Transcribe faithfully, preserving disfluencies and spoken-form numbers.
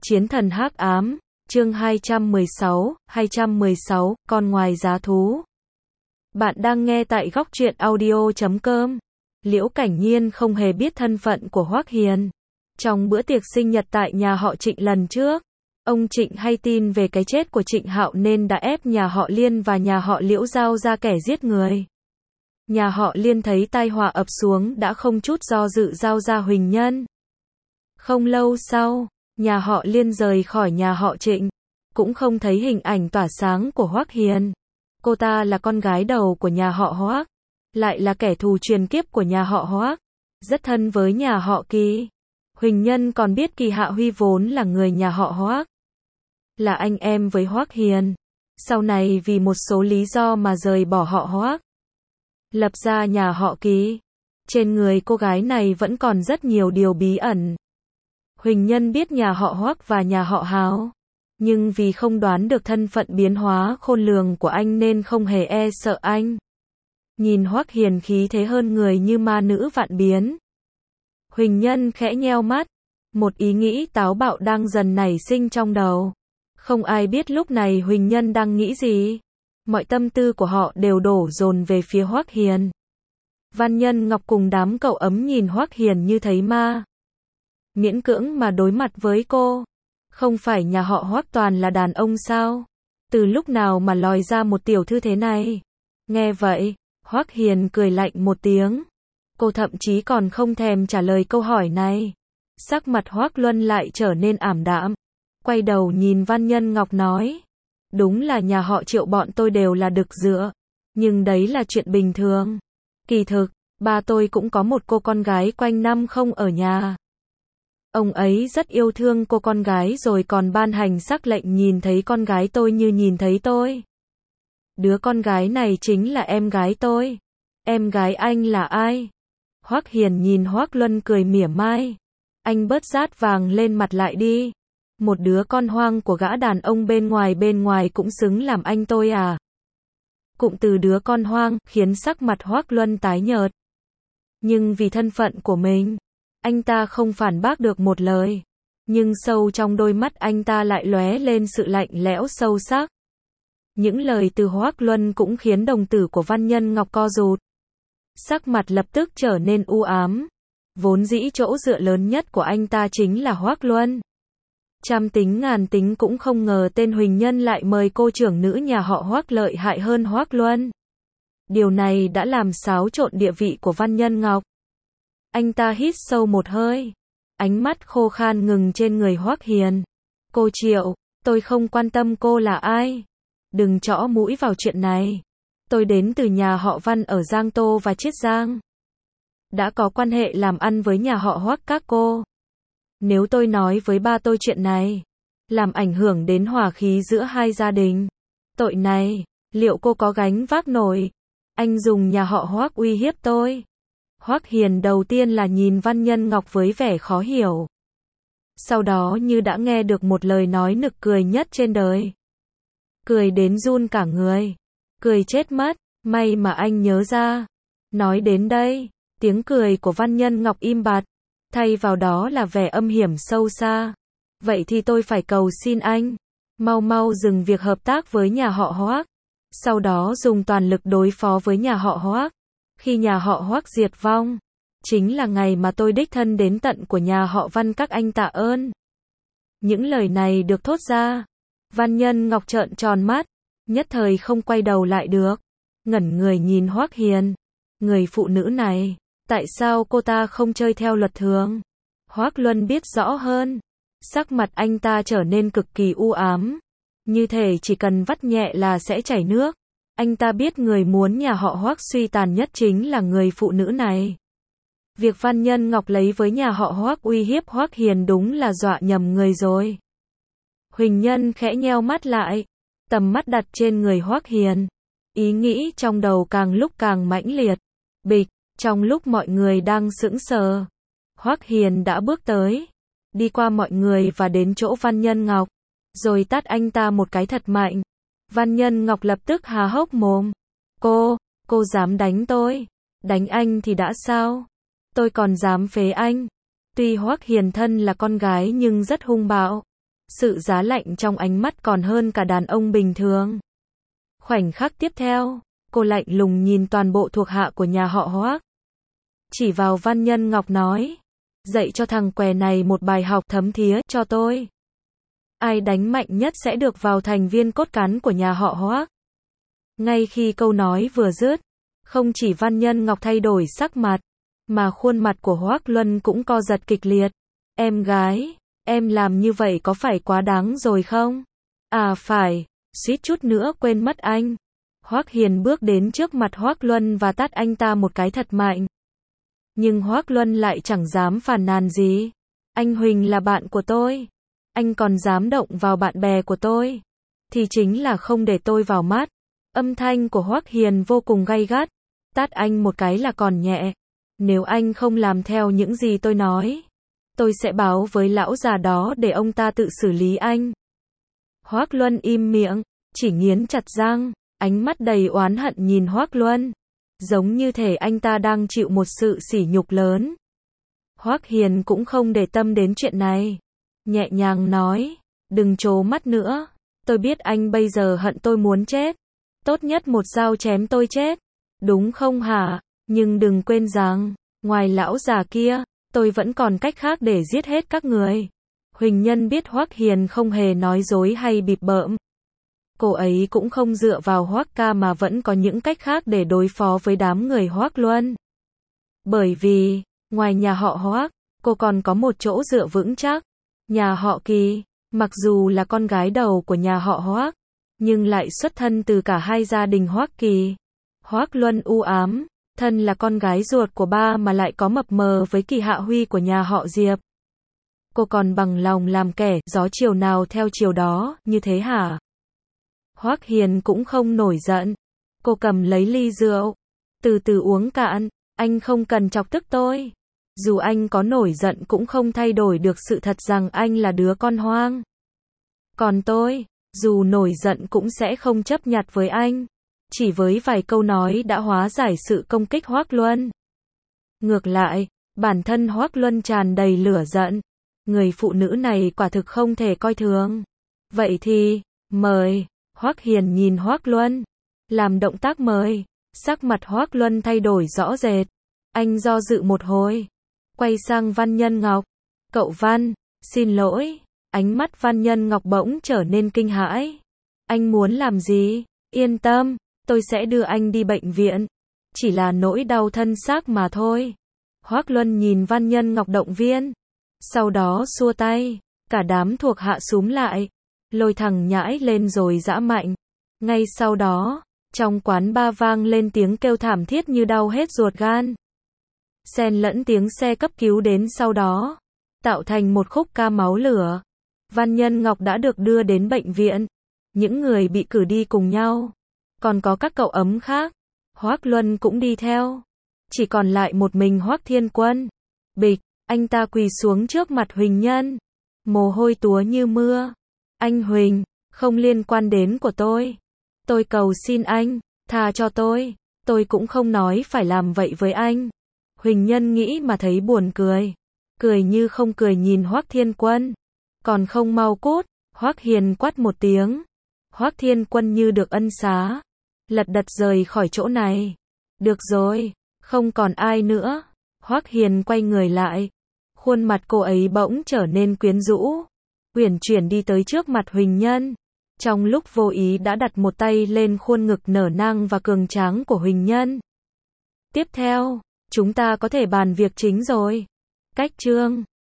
Chiến thần hắc ám, chương hai trăm mười sáu, hai trăm mười sáu, con ngoài giá thú. Bạn đang nghe tại góc truyện audio chấm com. Liễu Cảnh Nhiên không hề biết thân phận của Hoắc Hiền. Trong bữa tiệc sinh nhật tại nhà họ Trịnh lần trước, ông Trịnh hay tin về cái chết của Trịnh Hạo nên đã ép nhà họ Liên và nhà họ Liễu giao ra kẻ giết người. Nhà họ Liên thấy tai họa ập xuống đã không chút do dự giao ra Huỳnh Nhân. Không lâu sau, nhà họ Liên rời khỏi nhà họ Trịnh, cũng không thấy hình ảnh tỏa sáng của Hoắc Hiền. Cô ta là con gái đầu của nhà họ Hoắc, lại là kẻ thù truyền kiếp của nhà họ Hoắc, rất thân với nhà họ Kỳ. Huỳnh Nhân còn biết Kỳ Hạ Huy vốn là người nhà họ Hoắc, là anh em với Hoắc Hiền, sau này vì một số lý do mà rời bỏ họ Hoắc, lập ra nhà họ Kỳ. Trên người cô gái này vẫn còn rất nhiều điều bí ẩn. Huỳnh Nhân biết nhà họ Hoắc và nhà họ Hào, nhưng vì không đoán được thân phận biến hóa khôn lường của anh nên không hề e sợ anh. Nhìn Hoắc Hiền khí thế hơn người như ma nữ vạn biến, Huỳnh Nhân khẽ nheo mắt, một ý nghĩ táo bạo đang dần nảy sinh trong đầu. Không ai biết lúc này Huỳnh Nhân đang nghĩ gì. Mọi tâm tư của họ đều đổ dồn về phía Hoắc Hiền. Văn Nhân Ngọc cùng đám cậu ấm nhìn Hoắc Hiền như thấy ma. Miễn cưỡng mà đối mặt với cô. Không phải nhà họ Hoắc toàn là đàn ông sao? Từ lúc nào mà lòi ra một tiểu thư thế này? Nghe vậy, Hoắc Hiền cười lạnh một tiếng. Cô thậm chí còn không thèm trả lời câu hỏi này. Sắc mặt Hoắc Luân lại trở nên ảm đạm. Quay đầu nhìn Văn Nhân Ngọc nói. Đúng là nhà họ Triệu bọn tôi đều là đực dựa. Nhưng đấy là chuyện bình thường. Kỳ thực, ba tôi cũng có một cô con gái quanh năm không ở nhà. Ông ấy rất yêu thương cô con gái rồi còn ban hành sắc lệnh nhìn thấy con gái tôi như nhìn thấy tôi. Đứa con gái này chính là em gái tôi. Em gái anh là ai? Hoắc Hiền nhìn Hoắc Luân cười mỉa mai. Anh bớt rát vàng lên mặt lại đi. Một đứa con hoang của gã đàn ông bên ngoài bên ngoài cũng xứng làm anh tôi à? Cụm từ đứa con hoang khiến sắc mặt Hoắc Luân tái nhợt. Nhưng vì thân phận của mình, anh ta không phản bác được một lời. Nhưng sâu trong đôi mắt anh ta lại lóe lên sự lạnh lẽo sâu sắc. Những lời từ Hoắc Luân cũng khiến đồng tử của Văn Nhân Ngọc co rụt. Sắc mặt lập tức trở nên u ám. Vốn dĩ chỗ dựa lớn nhất của anh ta chính là Hoắc Luân. Trăm tính ngàn tính cũng không ngờ tên Huỳnh Nhân lại mời cô trưởng nữ nhà họ Hoắc lợi hại hơn Hoắc Luân. Điều này đã làm xáo trộn địa vị của Văn Nhân Ngọc. Anh ta hít sâu một hơi. Ánh mắt khô khan ngừng trên người Hoắc Hiền. Cô Triệu, tôi không quan tâm cô là ai. Đừng chõ mũi vào chuyện này. Tôi đến từ nhà họ Văn ở Giang Tô và Chiết Giang. Đã có quan hệ làm ăn với nhà họ Hoắc các cô. Nếu tôi nói với ba tôi chuyện này, làm ảnh hưởng đến hòa khí giữa hai gia đình, tội này, liệu cô có gánh vác nổi? Anh dùng nhà họ Hoắc uy hiếp tôi. Hoắc Hiền đầu tiên là nhìn Văn Nhân Ngọc với vẻ khó hiểu. Sau đó như đã nghe được một lời nói nực cười nhất trên đời. Cười đến run cả người. Cười chết mất, may mà anh nhớ ra. Nói đến đây, tiếng cười của Văn Nhân Ngọc im bặt. Thay vào đó là vẻ âm hiểm sâu xa. Vậy thì tôi phải cầu xin anh. Mau mau dừng việc hợp tác với nhà họ Hoắc. Sau đó dùng toàn lực đối phó với nhà họ Hoắc. Khi nhà họ Hoắc diệt vong, chính là ngày mà tôi đích thân đến tận của nhà họ Văn các anh tạ ơn. Những lời này được thốt ra. Văn Nhân Ngọc trợn tròn mắt, nhất thời không quay đầu lại được. Ngẩn người nhìn Hoắc Hiền. Người phụ nữ này, tại sao cô ta không chơi theo luật thường? Hoắc Luân biết rõ hơn. Sắc mặt anh ta trở nên cực kỳ u ám. Như thể chỉ cần vắt nhẹ là sẽ chảy nước. Anh ta biết người muốn nhà họ Hoắc suy tàn nhất chính là người phụ nữ này. Việc Văn Nhân Ngọc lấy với nhà họ Hoắc uy hiếp Hoắc Hiền đúng là dọa nhầm người rồi. Huỳnh Nhân khẽ nheo mắt lại, tầm mắt đặt trên người Hoắc Hiền. Ý nghĩ trong đầu càng lúc càng mãnh liệt. Bịch, trong lúc mọi người đang sững sờ, Hoắc Hiền đã bước tới, đi qua mọi người và đến chỗ Văn Nhân Ngọc, rồi tát anh ta một cái thật mạnh. Văn Nhân Ngọc lập tức há hốc mồm. Cô, cô dám đánh tôi? Đánh anh thì đã sao? Tôi còn dám phế anh. Tuy Hoắc Hiền thân là con gái nhưng rất hung bạo. Sự giá lạnh trong ánh mắt còn hơn cả đàn ông bình thường. Khoảnh khắc tiếp theo, cô lạnh lùng nhìn toàn bộ thuộc hạ của nhà họ Hoác. Chỉ vào Văn Nhân Ngọc nói, dạy cho thằng què này một bài học thấm thía cho tôi. Ai đánh mạnh nhất sẽ được vào thành viên cốt cán của nhà họ Hoác. Ngay khi câu nói vừa dứt, không chỉ Văn Nhân Ngọc thay đổi sắc mặt, mà khuôn mặt của Hoác Luân cũng co giật kịch liệt. Em gái, em làm như vậy có phải quá đáng rồi không? À phải, suýt chút nữa quên mất anh. Hoác Hiền bước đến trước mặt Hoác Luân và tát anh ta một cái thật mạnh. Nhưng Hoác Luân lại chẳng dám phàn nàn gì. Anh Huỳnh là bạn của tôi. Anh còn dám động vào bạn bè của tôi. Thì chính là không để tôi vào mắt. Âm thanh của Hoác Hiền vô cùng gay gắt. Tát anh một cái là còn nhẹ. Nếu anh không làm theo những gì tôi nói, tôi sẽ báo với lão già đó để ông ta tự xử lý anh. Hoác Luân im miệng, chỉ nghiến chặt răng, ánh mắt đầy oán hận nhìn Hoác Luân. Giống như thể anh ta đang chịu một sự sỉ nhục lớn. Hoác Hiền cũng không để tâm đến chuyện này. Nhẹ nhàng nói, đừng trố mắt nữa. Tôi biết anh bây giờ hận tôi muốn chết. Tốt nhất một dao chém tôi chết. Đúng không hả? Nhưng đừng quên rằng, ngoài lão già kia, tôi vẫn còn cách khác để giết hết các người. Huỳnh Nhân biết Hoác Hiền không hề nói dối hay bịp bợm. Cô ấy cũng không dựa vào Hoác ca mà vẫn có những cách khác để đối phó với đám người Hoác Luân. Bởi vì, ngoài nhà họ Hoác, cô còn có một chỗ dựa vững chắc. Nhà họ Kỳ, mặc dù là con gái đầu của nhà họ Hoác, nhưng lại xuất thân từ cả hai gia đình Hoác Kỳ. Hoác Luân u ám, thân là con gái ruột của ba mà lại có mập mờ với Kỳ Hạ Huy của nhà họ Diệp. Cô còn bằng lòng làm kẻ gió chiều nào theo chiều đó, như thế hả? Hoác Hiền cũng không nổi giận. Cô cầm lấy ly rượu, từ từ uống cạn. Anh không cần chọc tức tôi. Dù anh có nổi giận cũng không thay đổi được sự thật rằng anh là đứa con hoang. Còn tôi, dù nổi giận cũng sẽ không chấp nhặt với anh. Chỉ với vài câu nói đã hóa giải sự công kích Hoác Luân. Ngược lại, bản thân Hoác Luân tràn đầy lửa giận. Người phụ nữ này quả thực không thể coi thường. Vậy thì, mời. Hoác Hiền nhìn Hoác Luân, làm động tác mời. Sắc mặt Hoác Luân thay đổi rõ rệt. Anh do dự một hồi, quay sang Văn Nhân Ngọc. Cậu Văn, xin lỗi. Ánh mắt Văn Nhân Ngọc bỗng trở nên kinh hãi. Anh muốn làm gì? Yên tâm, tôi sẽ đưa anh đi bệnh viện. Chỉ là nỗi đau thân xác mà thôi. Hoác Luân nhìn Văn Nhân Ngọc động viên. Sau đó xua tay, cả đám thuộc hạ xúm lại, lôi thằng nhãi lên rồi giã mạnh. Ngay sau đó, trong quán bar vang lên tiếng kêu thảm thiết như đau hết ruột gan. Xen lẫn tiếng xe cấp cứu đến sau đó, tạo thành một khúc ca máu lửa. Văn Nhân Ngọc đã được đưa đến bệnh viện. Những người bị cử đi cùng nhau. Còn có các cậu ấm khác. Hoác Luân cũng đi theo. Chỉ còn lại một mình Hoác Thiên Quân. Bịch, anh ta quỳ xuống trước mặt Huỳnh Nhân. Mồ hôi túa như mưa. Anh Huỳnh, không liên quan đến của tôi. Tôi cầu xin anh, tha cho tôi. Tôi cũng không nói phải làm vậy với anh. Huỳnh Nhân nghĩ mà thấy buồn cười. Cười như không cười nhìn Hoác Thiên Quân. Còn không mau cút. Hoác Hiền quát một tiếng. Hoác Thiên Quân như được ân xá, lật đật rời khỏi chỗ này. Được rồi, không còn ai nữa. Hoác Hiền quay người lại. Khuôn mặt cô ấy bỗng trở nên quyến rũ. Uyển chuyển đi tới trước mặt Huỳnh Nhân. Trong lúc vô ý đã đặt một tay lên khuôn ngực nở nang và cường tráng của Huỳnh Nhân. Tiếp theo, chúng ta có thể bàn việc chính rồi. Cách chương